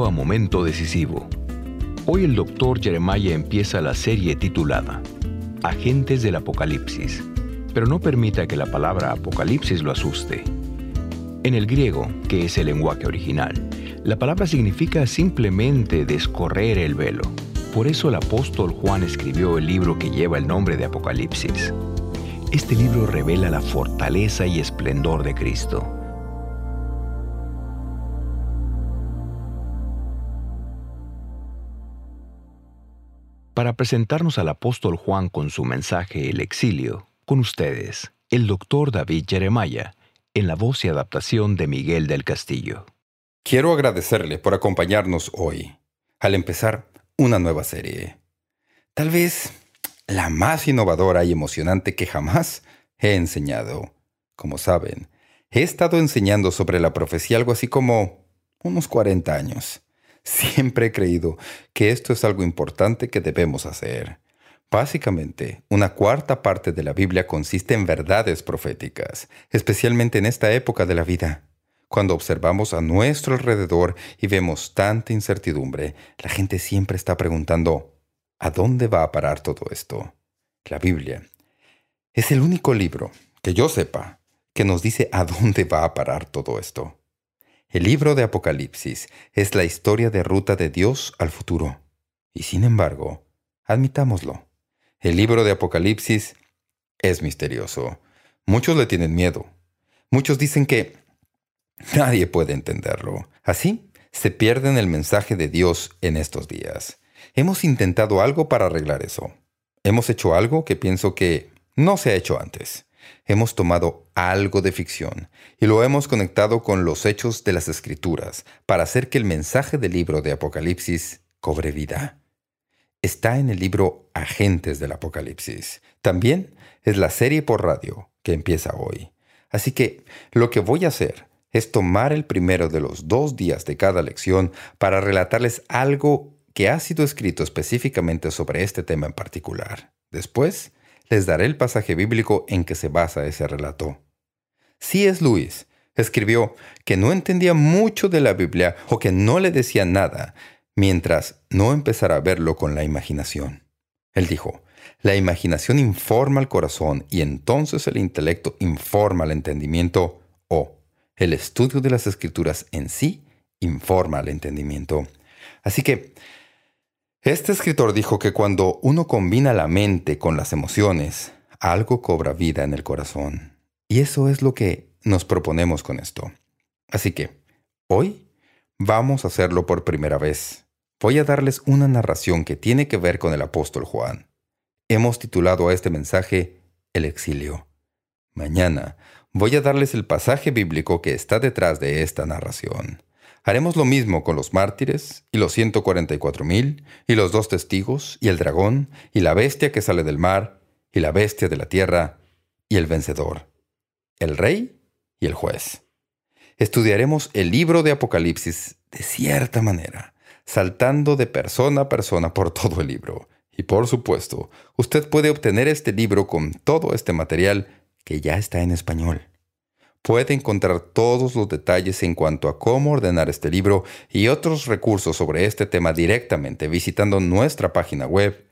Bienvenido a Momento Decisivo. Hoy el Dr. Jeremiah empieza la serie titulada Agentes del Apocalipsis, pero no permita que la palabra Apocalipsis lo asuste. En el griego, que es el lenguaje original, la palabra significa simplemente descorrer el velo. Por eso el apóstol Juan escribió el libro que lleva el nombre de Apocalipsis. Este libro revela la fortaleza y esplendor de Cristo. Para presentarnos al apóstol Juan con su mensaje El Exilio, con ustedes, el Dr. David Jeremiah, en la voz y adaptación de Miguel del Castillo. Quiero agradecerle por acompañarnos hoy, al empezar una nueva serie. Tal vez la más innovadora y emocionante que jamás he enseñado. Como saben, he estado enseñando sobre la profecía algo así como unos 40 años. Siempre he creído que esto es algo importante que debemos hacer. Básicamente, una cuarta parte de la Biblia consiste en verdades proféticas, especialmente en esta época de la vida. Cuando observamos a nuestro alrededor y vemos tanta incertidumbre, la gente siempre está preguntando, ¿a dónde va a parar todo esto? La Biblia es el único libro, que yo sepa, que nos dice a dónde va a parar todo esto. El libro de Apocalipsis es la historia de ruta de Dios al futuro. Y sin embargo, admitámoslo, el libro de Apocalipsis es misterioso. Muchos le tienen miedo. Muchos dicen que nadie puede entenderlo. Así, se pierden el mensaje de Dios en estos días. Hemos intentado algo para arreglar eso. Hemos hecho algo que pienso que no se ha hecho antes. Hemos tomado algo de ficción y lo hemos conectado con los hechos de las Escrituras para hacer que el mensaje del libro de Apocalipsis cobre vida. Está en el libro Agentes del Apocalipsis. También es la serie por radio que empieza hoy. Así que lo que voy a hacer es tomar el primero de los 2 días de cada lección para relatarles algo que ha sido escrito específicamente sobre este tema en particular. Después, les daré el pasaje bíblico en que se basa ese relato. C.S. Lewis escribió que no entendía mucho de la Biblia o que no le decía nada mientras no empezara a verlo con la imaginación. Él dijo, la imaginación informa al corazón y entonces el intelecto informa al entendimiento o el estudio de las Escrituras en sí informa al entendimiento. Así que este escritor dijo que cuando uno combina la mente con las emociones, algo cobra vida en el corazón. Y eso es lo que nos proponemos con esto. Así que, hoy vamos a hacerlo por primera vez. Voy a darles una narración que tiene que ver con el apóstol Juan. Hemos titulado a este mensaje El Exilio. Mañana voy a darles el pasaje bíblico que está detrás de esta narración. Haremos lo mismo con los mártires, y los 144,000, y los 2 testigos, y el dragón, y la bestia que sale del mar, y la bestia de la tierra, y el vencedor, el rey y el juez. Estudiaremos el libro de Apocalipsis de cierta manera, saltando de persona a persona por todo el libro. Y por supuesto, usted puede obtener este libro con todo este material que ya está en español. Puede encontrar todos los detalles en cuanto a cómo ordenar este libro y otros recursos sobre este tema directamente visitando nuestra página web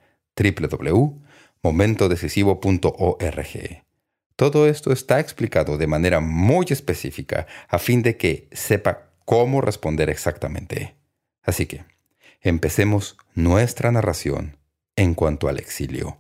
www.momentodecisivo.org. Todo esto está explicado de manera muy específica a fin de que sepa cómo responder exactamente. Así que, empecemos nuestra narración en cuanto al exilio.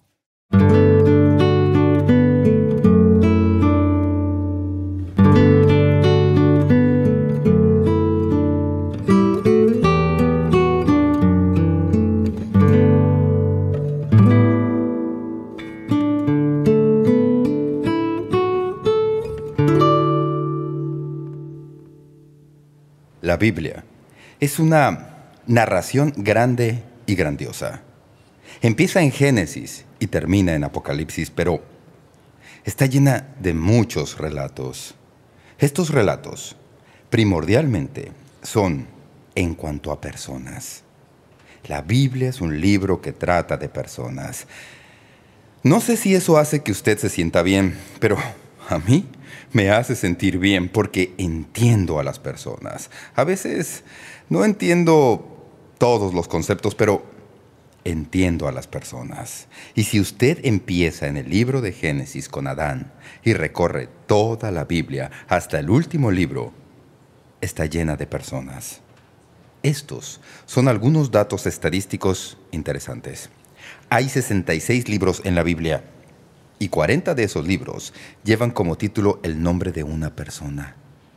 La Biblia es una narración grande y grandiosa. Empieza en Génesis y termina en Apocalipsis, pero está llena de muchos relatos. Estos relatos, primordialmente, son en cuanto a personas. La Biblia es un libro que trata de personas. No sé si eso hace que usted se sienta bien, pero a mí Me hace sentir bien porque entiendo a las personas. A veces no entiendo todos los conceptos, pero entiendo a las personas. Y si usted empieza en el libro de Génesis con Adán y recorre toda la Biblia hasta el último libro, está llena de personas. Estos son algunos datos estadísticos interesantes. Hay 66 libros en la Biblia y 40 de esos libros llevan como título el nombre de una persona.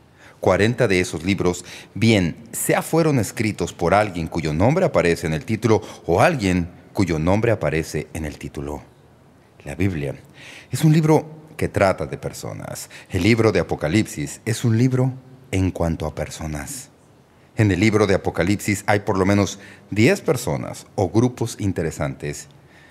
40 de esos libros, bien sea fueron escritos por alguien cuyo nombre aparece en el título o alguien cuyo nombre aparece en el título. La Biblia es un libro que trata de personas. El libro de Apocalipsis es un libro en cuanto a personas. En el libro de Apocalipsis hay por lo menos 10 personas o grupos interesantes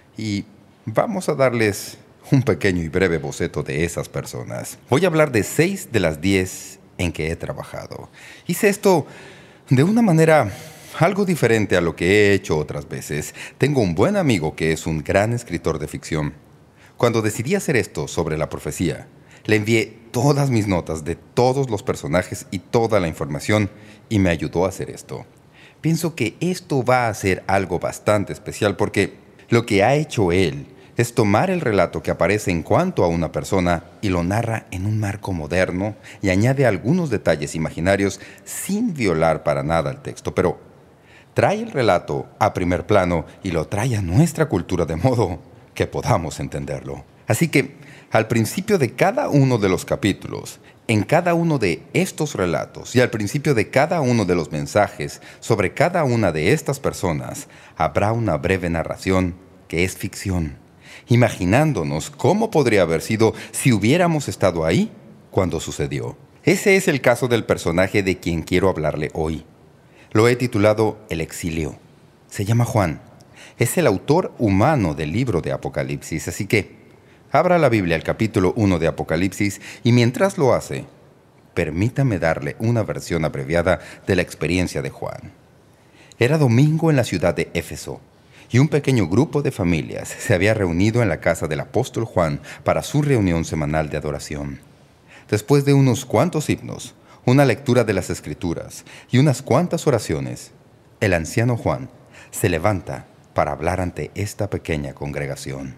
y vamos a darles un pequeño y breve boceto de esas personas. Voy a hablar de 6 de las 10 en que he trabajado. Hice esto de una manera algo diferente a lo que he hecho otras veces. Tengo un buen amigo que es un gran escritor de ficción. Cuando decidí hacer esto sobre la profecía, le envié todas mis notas de todos los personajes y toda la información y me ayudó a hacer esto. Pienso que esto va a ser algo bastante especial porque lo que ha hecho él es tomar el relato que aparece en cuanto a una persona y lo narra en un marco moderno y añade algunos detalles imaginarios sin violar para nada el texto, pero trae el relato a primer plano y lo trae a nuestra cultura de modo que podamos entenderlo. Así que, al principio de cada uno de los capítulos, en cada uno de estos relatos y al principio de cada uno de los mensajes sobre cada una de estas personas, habrá una breve narración que es ficción, imaginándonos cómo podría haber sido si hubiéramos estado ahí cuando sucedió. Ese es el caso del personaje de quien quiero hablarle hoy. Lo he titulado El exilio. Se llama Juan. Es el autor humano del libro de Apocalipsis, así que abra la Biblia al capítulo 1 de Apocalipsis y mientras lo hace, permítame darle una versión abreviada de la experiencia de Juan. Era domingo en la ciudad de Éfeso y un pequeño grupo de familias se había reunido en la casa del apóstol Juan para su reunión semanal de adoración. Después de unos cuantos himnos, una lectura de las Escrituras y unas cuantas oraciones, el anciano Juan se levanta para hablar ante esta pequeña congregación.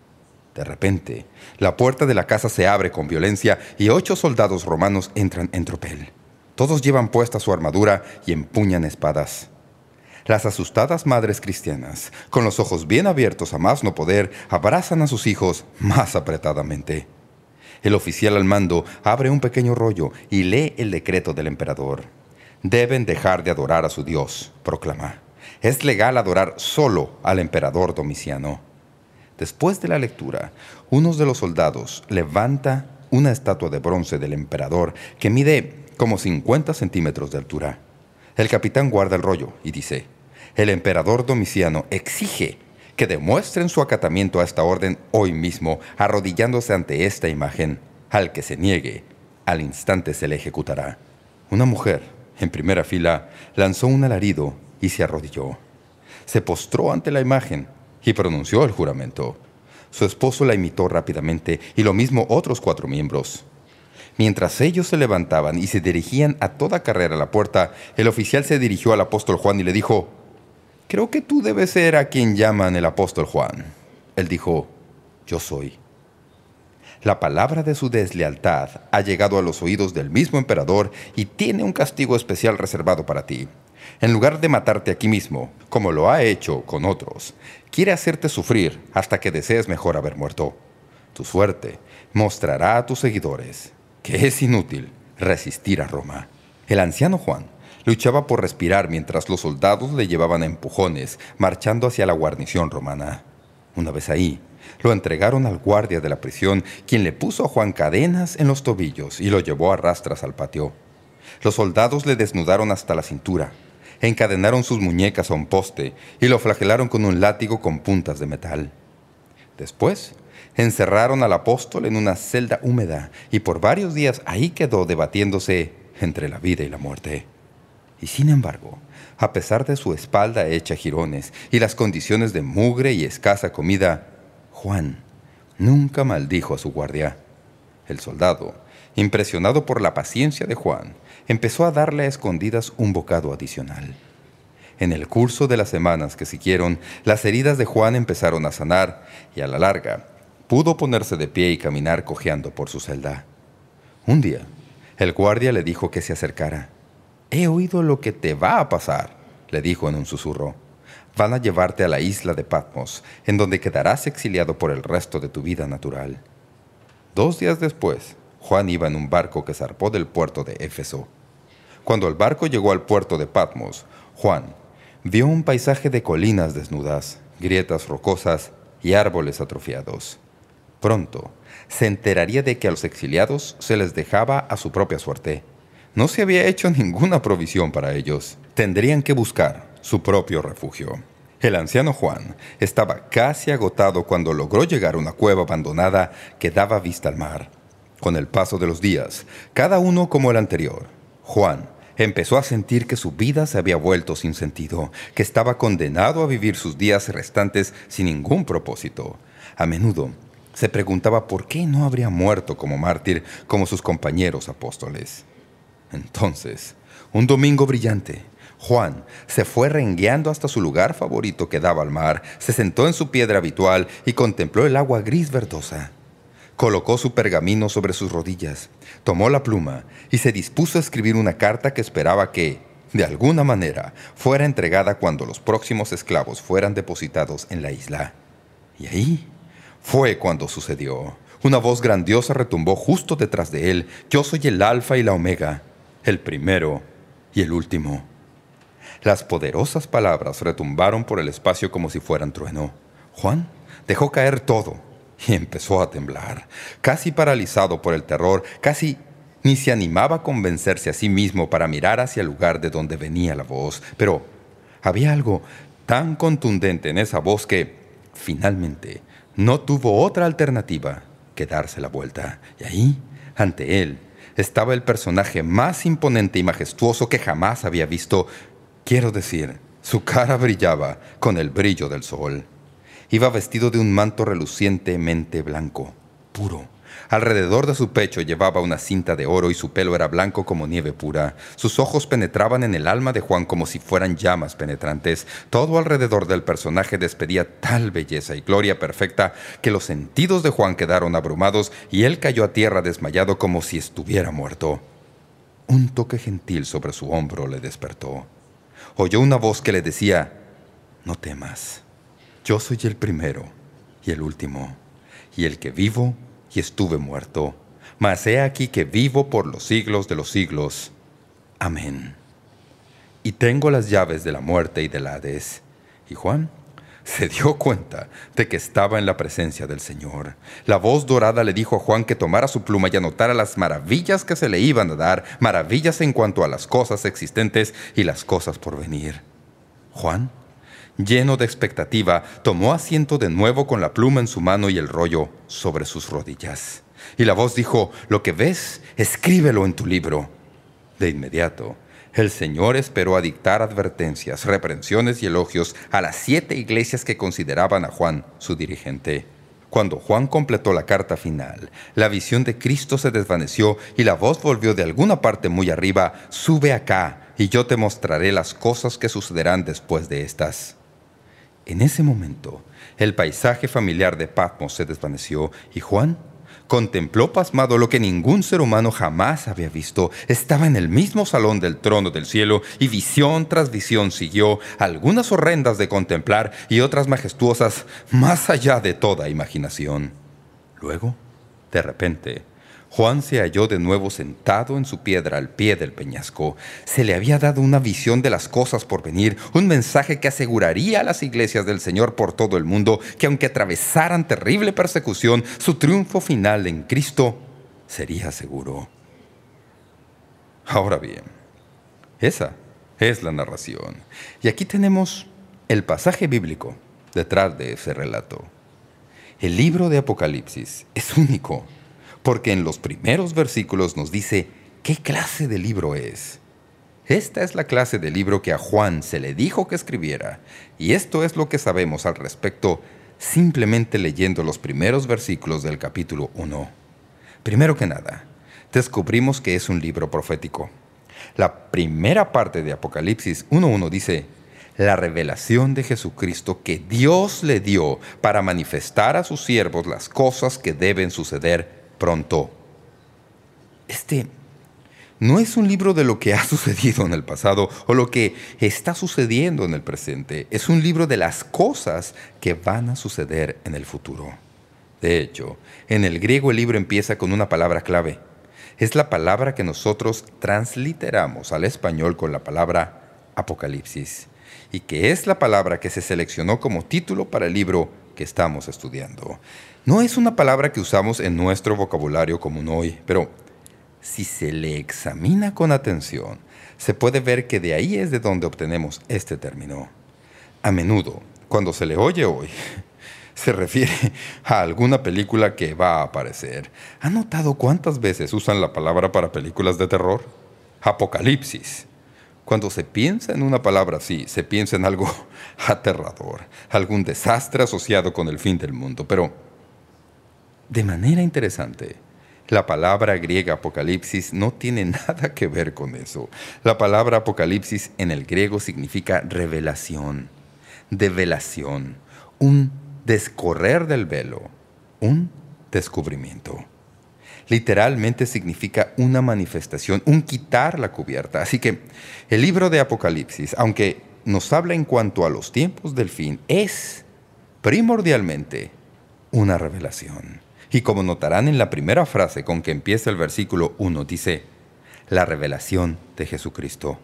De repente, la puerta de la casa se abre con violencia y 8 soldados romanos entran en tropel. Todos llevan puesta su armadura y empuñan espadas. Las asustadas madres cristianas, con los ojos bien abiertos a más no poder, abrazan a sus hijos más apretadamente. El oficial al mando abre un pequeño rollo y lee el decreto del emperador. Deben dejar de adorar a su Dios, proclama. Es legal adorar solo al emperador Domiciano. Después de la lectura, uno de los soldados levanta una estatua de bronce del emperador que mide como 50 centímetros de altura. El capitán guarda el rollo y dice: el emperador Domiciano exige que demuestren su acatamiento a esta orden hoy mismo, arrodillándose ante esta imagen. Al que se niegue, al instante se le ejecutará. Una mujer, en primera fila, lanzó un alarido y se arrodilló. Se postró ante la imagen y pronunció el juramento. Su esposo la imitó rápidamente y lo mismo otros 4 miembros. Mientras ellos se levantaban y se dirigían a toda carrera a la puerta, el oficial se dirigió al apóstol Juan y le dijo: «Creo que tú debes ser a quien llaman el apóstol Juan». Él dijo: «Yo soy». La palabra de su deslealtad ha llegado a los oídos del mismo emperador y tiene un castigo especial reservado para ti. En lugar de matarte aquí mismo, como lo ha hecho con otros, quiere hacerte sufrir hasta que desees mejor haber muerto. Tu suerte mostrará a tus seguidores que es inútil resistir a Roma». El anciano Juan luchaba por respirar mientras los soldados le llevaban a empujones, marchando hacia la guarnición romana. Una vez ahí, lo entregaron al guardia de la prisión, quien le puso a Juan cadenas en los tobillos y lo llevó a rastras al patio. Los soldados le desnudaron hasta la cintura, encadenaron sus muñecas a un poste y lo flagelaron con un látigo con puntas de metal. Después, encerraron al apóstol en una celda húmeda y por varios días ahí quedó debatiéndose entre la vida y la muerte. Y sin embargo, a pesar de su espalda hecha jirones y las condiciones de mugre y escasa comida, Juan nunca maldijo a su guardia. El soldado, impresionado por la paciencia de Juan, empezó a darle a escondidas un bocado adicional. En el curso de las semanas que siguieron, las heridas de Juan empezaron a sanar y a la larga pudo ponerse de pie y caminar cojeando por su celda. Un día, el guardia le dijo que se acercara. «He oído lo que te va a pasar», le dijo en un susurro. «Van a llevarte a la isla de Patmos, en donde quedarás exiliado por el resto de tu vida natural». 2 días después, Juan iba en un barco que zarpó del puerto de Éfeso. Cuando el barco llegó al puerto de Patmos, Juan vio un paisaje de colinas desnudas, grietas rocosas y árboles atrofiados. Pronto se enteraría de que a los exiliados se les dejaba a su propia suerte. No se había hecho ninguna provisión para ellos. Tendrían que buscar su propio refugio. El anciano Juan estaba casi agotado cuando logró llegar a una cueva abandonada que daba vista al mar. Con el paso de los días, cada uno como el anterior, Juan empezó a sentir que su vida se había vuelto sin sentido, que estaba condenado a vivir sus días restantes sin ningún propósito. A menudo se preguntaba por qué no habría muerto como mártir como sus compañeros apóstoles. Entonces, un domingo brillante, Juan se fue rengueando hasta su lugar favorito que daba al mar, se sentó en su piedra habitual y contempló el agua gris verdosa. Colocó su pergamino sobre sus rodillas, tomó la pluma y se dispuso a escribir una carta que esperaba que, de alguna manera, fuera entregada cuando los próximos esclavos fueran depositados en la isla. Y ahí fue cuando sucedió. Una voz grandiosa retumbó justo detrás de él. «Yo soy el Alfa y la Omega, el primero y el último». Las poderosas palabras retumbaron por el espacio como si fueran trueno. Juan dejó caer todo y empezó a temblar. Casi paralizado por el terror, casi ni se animaba a convencerse a sí mismo para mirar hacia el lugar de donde venía la voz. Pero había algo tan contundente en esa voz que, finalmente, no tuvo otra alternativa que darse la vuelta. Y ahí, ante él, estaba el personaje más imponente y majestuoso que jamás había visto. Quiero decir, su cara brillaba con el brillo del sol. Iba vestido de un manto relucientemente blanco, puro. Alrededor de su pecho llevaba una cinta de oro y su pelo era blanco como nieve pura. Sus ojos penetraban en el alma de Juan como si fueran llamas penetrantes. Todo alrededor del personaje despedía tal belleza y gloria perfecta que los sentidos de Juan quedaron abrumados y él cayó a tierra desmayado como si estuviera muerto. Un toque gentil sobre su hombro le despertó. Oyó una voz que le decía: «No temas, yo soy el primero y el último, y el que vivo y estuve muerto, mas he aquí que vivo por los siglos de los siglos. Amén. Y tengo las llaves de la muerte y del Hades». Y Juan se dio cuenta de que estaba en la presencia del Señor. La voz dorada le dijo a Juan que tomara su pluma y anotara las maravillas que se le iban a dar, maravillas en cuanto a las cosas existentes y las cosas por venir. Juan, lleno de expectativa, tomó asiento de nuevo con la pluma en su mano y el rollo sobre sus rodillas. Y la voz dijo: «Lo que ves, escríbelo en tu libro». De inmediato, el Señor esperó a dictar advertencias, reprensiones y elogios a las 7 iglesias que consideraban a Juan su dirigente. Cuando Juan completó la carta final, la visión de Cristo se desvaneció y la voz volvió de alguna parte muy arriba: «Sube acá, y yo te mostraré las cosas que sucederán después de estas». En ese momento, el paisaje familiar de Patmos se desvaneció y Juan contempló pasmado lo que ningún ser humano jamás había visto. Estaba en el mismo salón del trono del cielo y visión tras visión siguió, algunas horrendas de contemplar y otras majestuosas más allá de toda imaginación. Luego, de repente, Juan se halló de nuevo sentado en su piedra al pie del peñasco. Se le había dado una visión de las cosas por venir, un mensaje que aseguraría a las iglesias del Señor por todo el mundo que aunque atravesaran terrible persecución, su triunfo final en Cristo sería seguro. Ahora bien, esa es la narración. Y aquí tenemos el pasaje bíblico detrás de ese relato. El libro de Apocalipsis es único, porque en los primeros versículos nos dice qué clase de libro es. Esta es la clase de libro que a Juan se le dijo que escribiera, y esto es lo que sabemos al respecto simplemente leyendo los primeros versículos del capítulo 1. Primero que nada, descubrimos que es un libro profético. La primera parte de Apocalipsis 1:1 dice: la revelación de Jesucristo que Dios le dio para manifestar a sus siervos las cosas que deben suceder pronto. Este no es un libro de lo que ha sucedido en el pasado o lo que está sucediendo en el presente. Es un libro de las cosas que van a suceder en el futuro. De hecho, en el griego el libro empieza con una palabra clave. Es la palabra que nosotros transliteramos al español con la palabra Apocalipsis, y que es la palabra que se seleccionó como título para el libro que estamos estudiando. No es una palabra que usamos en nuestro vocabulario común hoy, pero si se le examina con atención, se puede ver que de ahí es de donde obtenemos este término. A menudo, cuando se le oye hoy, se refiere a alguna película que va a aparecer. ¿Han notado cuántas veces usan la palabra para películas de terror? Apocalipsis. Cuando se piensa en una palabra así, se piensa en algo aterrador, algún desastre asociado con el fin del mundo. Pero, de manera interesante, la palabra griega Apocalipsis no tiene nada que ver con eso. La palabra Apocalipsis en el griego significa revelación, develación, un descorrer del velo, un descubrimiento. Literalmente significa una manifestación, un quitar la cubierta. Así que el libro de Apocalipsis, aunque nos habla en cuanto a los tiempos del fin, es primordialmente una revelación. Y como notarán en la primera frase con que empieza el versículo 1, dice: la revelación de Jesucristo.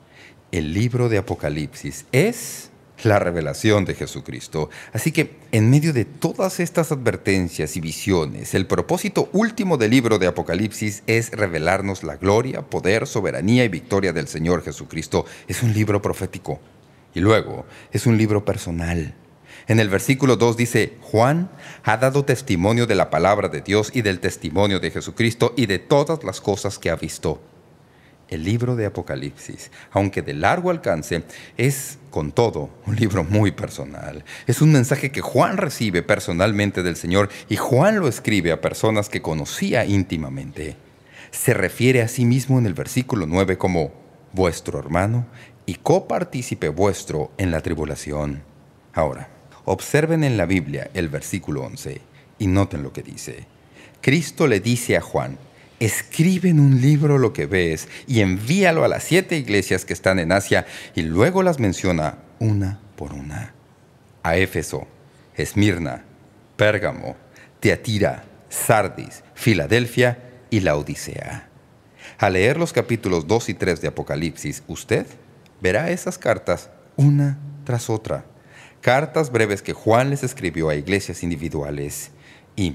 El libro de Apocalipsis es la revelación de Jesucristo. Así que, en medio de todas estas advertencias y visiones, el propósito último del libro de Apocalipsis es revelarnos la gloria, poder, soberanía y victoria del Señor Jesucristo. Es un libro profético. Y luego, es un libro personal. En el versículo 2 dice: Juan ha dado testimonio de la palabra de Dios y del testimonio de Jesucristo y de todas las cosas que ha visto. El libro de Apocalipsis, aunque de largo alcance, es, con todo, un libro muy personal. Es un mensaje que Juan recibe personalmente del Señor, y Juan lo escribe a personas que conocía íntimamente. Se refiere a sí mismo en el versículo 9 como vuestro hermano y copartícipe vuestro en la tribulación. Ahora, observen en la Biblia el versículo 11 y noten lo que dice. Cristo le dice a Juan: escribe en un libro lo que ves y envíalo a las 7 iglesias que están en Asia, y luego las menciona una por una. A Éfeso, Esmirna, Pérgamo, Tiatira, Sardis, Filadelfia y Laodicea. Al leer los capítulos 2 y 3 de Apocalipsis, usted verá esas cartas una tras otra. Cartas breves que Juan les escribió a iglesias individuales. Y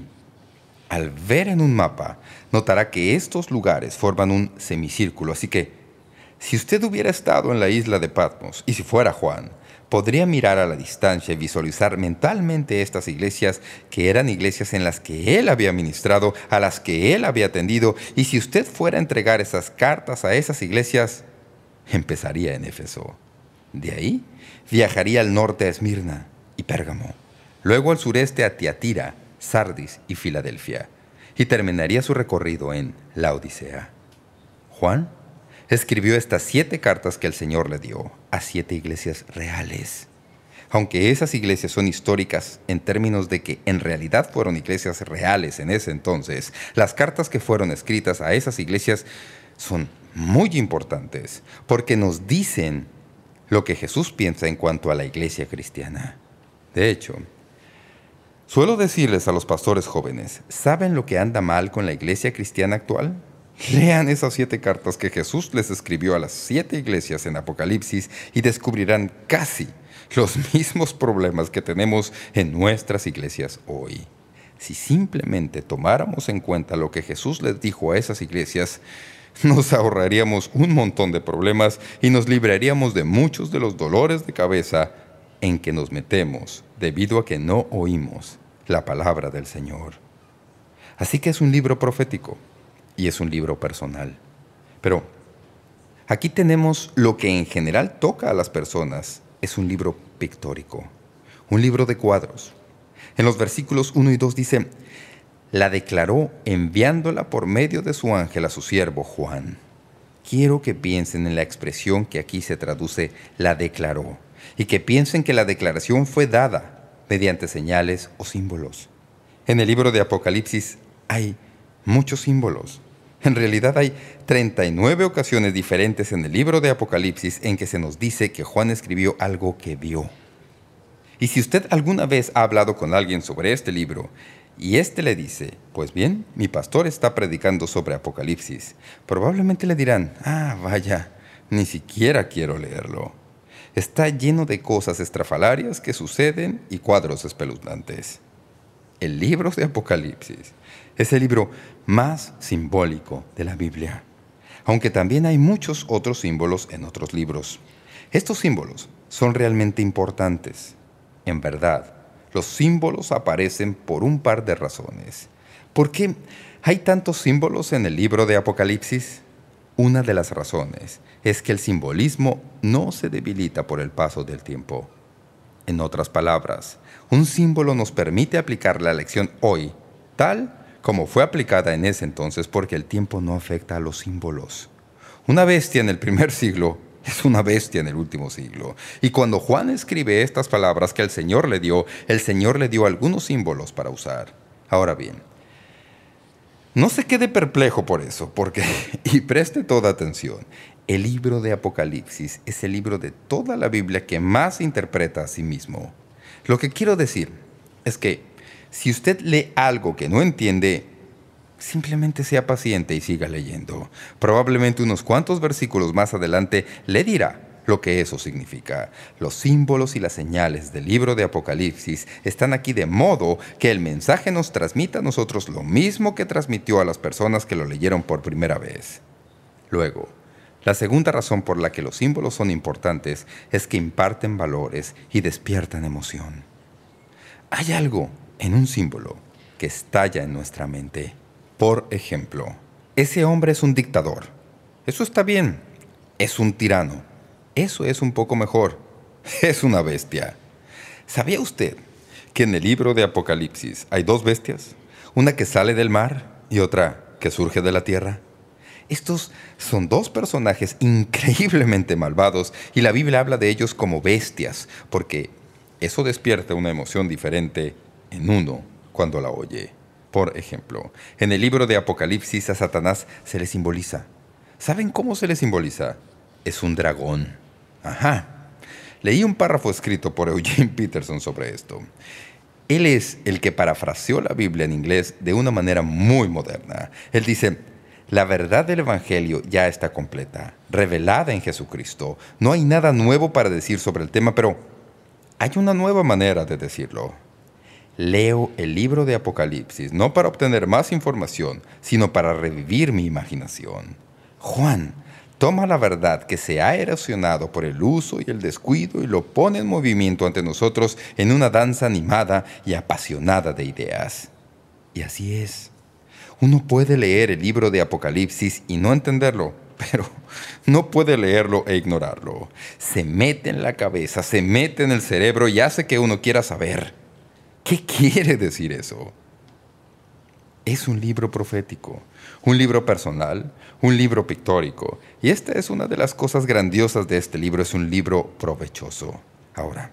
al ver en un mapa, notará que estos lugares forman un semicírculo. Así que, si usted hubiera estado en la isla de Patmos, y si fuera Juan, podría mirar a la distancia y visualizar mentalmente estas iglesias, que eran iglesias en las que él había ministrado, a las que él había atendido. Y si usted fuera a entregar esas cartas a esas iglesias, empezaría en Éfeso. De ahí, viajaría al norte a Esmirna y Pérgamo, luego al sureste a Tiatira, Sardis y Filadelfia, y terminaría su recorrido en Laodicea. Juan escribió estas 7 cartas que el Señor le dio a 7 iglesias reales. Aunque esas iglesias son históricas en términos de que en realidad fueron iglesias reales en ese entonces, las cartas que fueron escritas a esas iglesias son muy importantes porque nos dicen lo que Jesús piensa en cuanto a la iglesia cristiana. De hecho, suelo decirles a los pastores jóvenes: ¿saben lo que anda mal con la iglesia cristiana actual? Lean esas 7 cartas que Jesús les escribió a las 7 iglesias en Apocalipsis y descubrirán casi los mismos problemas que tenemos en nuestras iglesias hoy. Si simplemente tomáramos en cuenta lo que Jesús les dijo a esas iglesias, nos ahorraríamos un montón de problemas y nos libraríamos de muchos de los dolores de cabeza en que nos metemos debido a que no oímos la palabra del Señor. Así que es un libro profético y es un libro personal. Pero aquí tenemos lo que en general toca a las personas. Es un libro pictórico, un libro de cuadros. En los versículos 1 y 2 dice: la declaró enviándola por medio de su ángel a su siervo Juan. Quiero que piensen en la expresión que aquí se traduce «la declaró» y que piensen que la declaración fue dada mediante señales o símbolos. En el libro de Apocalipsis hay muchos símbolos. En realidad hay 39 ocasiones diferentes en el libro de Apocalipsis en que se nos dice que Juan escribió algo que vio. Y si usted alguna vez ha hablado con alguien sobre este libro y éste le dice, pues bien, mi pastor está predicando sobre Apocalipsis, probablemente le dirán, vaya, ni siquiera quiero leerlo. Está lleno de cosas estrafalarias que suceden y cuadros espeluznantes. El libro de Apocalipsis es el libro más simbólico de la Biblia, aunque también hay muchos otros símbolos en otros libros. Estos símbolos son realmente importantes. En verdad, los símbolos aparecen por un par de razones. ¿Por qué hay tantos símbolos en el libro de Apocalipsis? Una de las razones es que el simbolismo no se debilita por el paso del tiempo. En otras palabras, un símbolo nos permite aplicar la lección hoy, tal como fue aplicada en ese entonces, porque el tiempo no afecta a los símbolos. Una bestia en el primer siglo es una bestia en el último siglo. Y cuando Juan escribe estas palabras que el Señor le dio algunos símbolos para usar. Ahora bien, no se quede perplejo por eso, y preste toda atención, el libro de Apocalipsis es el libro de toda la Biblia que más interpreta a sí mismo. Lo que quiero decir es que si usted lee algo que no entiende, simplemente sea paciente y siga leyendo. Probablemente unos cuantos versículos más adelante le dirá lo que eso significa. Los símbolos y las señales del libro de Apocalipsis están aquí de modo que el mensaje nos transmita a nosotros lo mismo que transmitió a las personas que lo leyeron por primera vez. Luego, la segunda razón por la que los símbolos son importantes es que imparten valores y despiertan emoción. Hay algo en un símbolo que estalla en nuestra mente. Por ejemplo, ese hombre es un dictador. Eso está bien. Es un tirano. Eso es un poco mejor. Es una bestia. ¿Sabía usted que en el libro de Apocalipsis hay dos bestias? Una que sale del mar y otra que surge de la tierra. Estos son dos personajes increíblemente malvados y la Biblia habla de ellos como bestias, porque eso despierta una emoción diferente en uno cuando la oye. Por ejemplo, en el libro de Apocalipsis a Satanás se le simboliza. ¿Saben cómo se le simboliza? Es un dragón. Leí un párrafo escrito por Eugene Peterson sobre esto. Él es el que parafraseó la Biblia en inglés de una manera muy moderna. Él dice, la verdad del Evangelio ya está completa, revelada en Jesucristo. No hay nada nuevo para decir sobre el tema, pero hay una nueva manera de decirlo. Leo el libro de Apocalipsis no para obtener más información, sino para revivir mi imaginación. Juan toma la verdad que se ha erosionado por el uso y el descuido y lo pone en movimiento ante nosotros en una danza animada y apasionada de ideas. Y así es. Uno puede leer el libro de Apocalipsis y no entenderlo, pero no puede leerlo e ignorarlo. Se mete en la cabeza, se mete en el cerebro y hace que uno quiera saber. ¿Qué quiere decir eso? Es un libro profético, un libro personal, un libro pictórico. Y esta es una de las cosas grandiosas de este libro, es un libro provechoso. Ahora,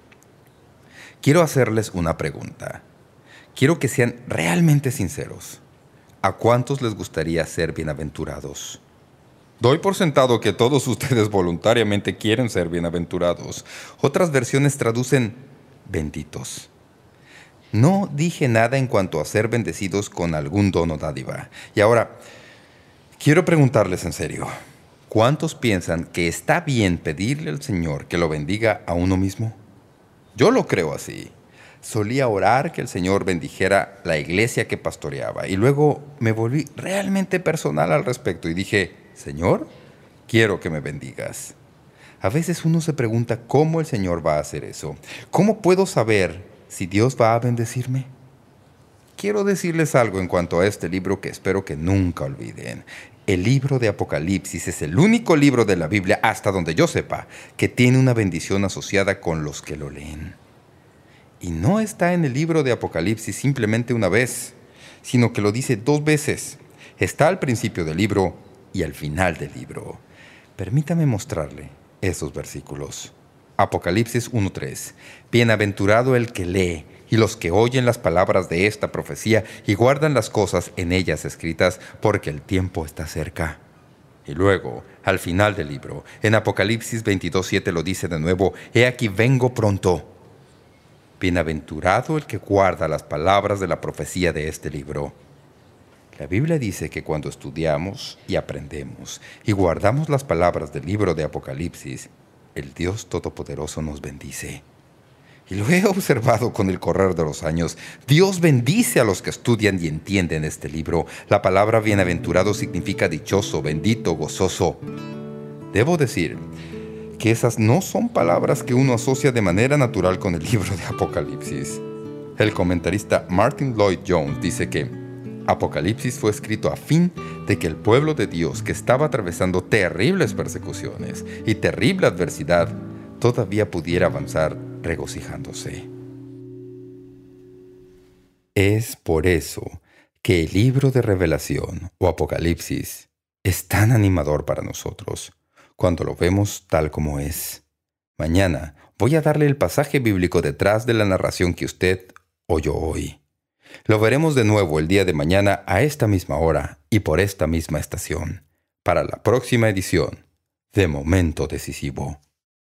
quiero hacerles una pregunta. Quiero que sean realmente sinceros. ¿A cuántos les gustaría ser bienaventurados? Doy por sentado que todos ustedes voluntariamente quieren ser bienaventurados. Otras versiones traducen benditos. No dije nada en cuanto a ser bendecidos con algún don o dádiva. Y ahora, quiero preguntarles en serio. ¿Cuántos piensan que está bien pedirle al Señor que lo bendiga a uno mismo? Yo lo creo así. Solía orar que el Señor bendijera la iglesia que pastoreaba. Y luego me volví realmente personal al respecto y dije, Señor, quiero que me bendigas. A veces uno se pregunta cómo el Señor va a hacer eso. ¿Cómo puedo saber si Dios va a bendecirme? Quiero decirles algo en cuanto a este libro que espero que nunca olviden. El libro de Apocalipsis es el único libro de la Biblia, hasta donde yo sepa, que tiene una bendición asociada con los que lo leen. Y no está en el libro de Apocalipsis simplemente una vez, sino que lo dice 2 veces. Está al principio del libro y al final del libro. Permítame mostrarle esos versículos. Apocalipsis 1:3. Bienaventurado el que lee y los que oyen las palabras de esta profecía y guardan las cosas en ellas escritas, porque el tiempo está cerca. Y luego, al final del libro, en Apocalipsis 22:7 lo dice de nuevo: He aquí vengo pronto. Bienaventurado el que guarda las palabras de la profecía de este libro. La Biblia dice que cuando estudiamos y aprendemos y guardamos las palabras del libro de Apocalipsis, el Dios Todopoderoso nos bendice. Y lo he observado con el correr de los años. Dios bendice a los que estudian y entienden este libro. La palabra bienaventurado significa dichoso, bendito, gozoso. Debo decir que esas no son palabras que uno asocia de manera natural con el libro de Apocalipsis. El comentarista Martin Lloyd-Jones dice que Apocalipsis fue escrito a fin de que el pueblo de Dios, que estaba atravesando terribles persecuciones y terrible adversidad, todavía pudiera avanzar regocijándose. Es por eso que el libro de Revelación o Apocalipsis es tan animador para nosotros cuando lo vemos tal como es. Mañana voy a darle el pasaje bíblico detrás de la narración que usted oyó hoy. Lo veremos de nuevo el día de mañana a esta misma hora y por esta misma estación, para la próxima edición de Momento Decisivo.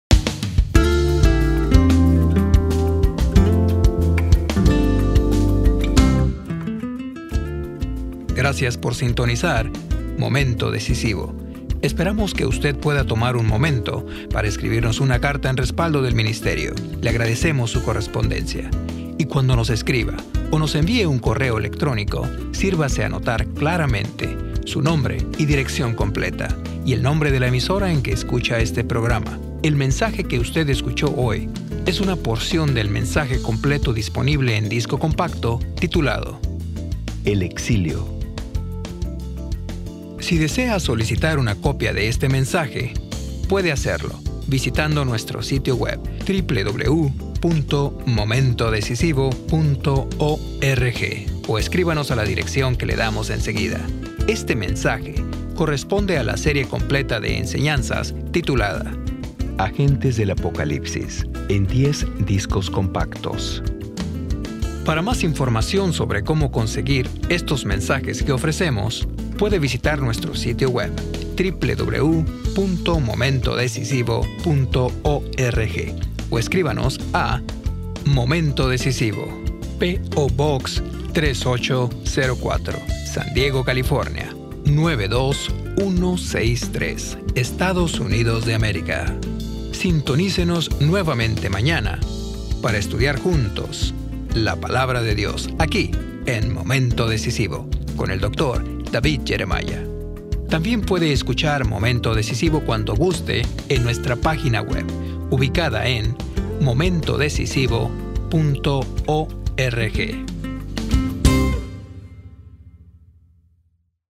Gracias por sintonizar Momento Decisivo. Esperamos que usted pueda tomar un momento para escribirnos una carta en respaldo del ministerio. Le agradecemos su correspondencia. Y cuando nos escriba o nos envíe un correo electrónico, sírvase a anotar claramente su nombre y dirección completa y el nombre de la emisora en que escucha este programa. El mensaje que usted escuchó hoy es una porción del mensaje completo disponible en disco compacto titulado El Exilio. Si desea solicitar una copia de este mensaje, puede hacerlo visitando nuestro sitio web www.momentodecisivo.org o escríbanos a la dirección que le damos enseguida. Este mensaje corresponde a la serie completa de enseñanzas titulada Agentes del Apocalipsis en 10 discos compactos. Para más información sobre cómo conseguir estos mensajes que ofrecemos, puede visitar nuestro sitio web www.momentodecisivo.org o escríbanos a Momento Decisivo, P.O. Box 3804, San Diego, California, 92163, Estados Unidos de América. Sintonícenos nuevamente mañana para estudiar juntos la Palabra de Dios aquí en Momento Decisivo con el Dr. David Jeremiah. También puede escuchar Momento Decisivo cuando guste en nuestra página web, ubicada en momentodecisivo.org.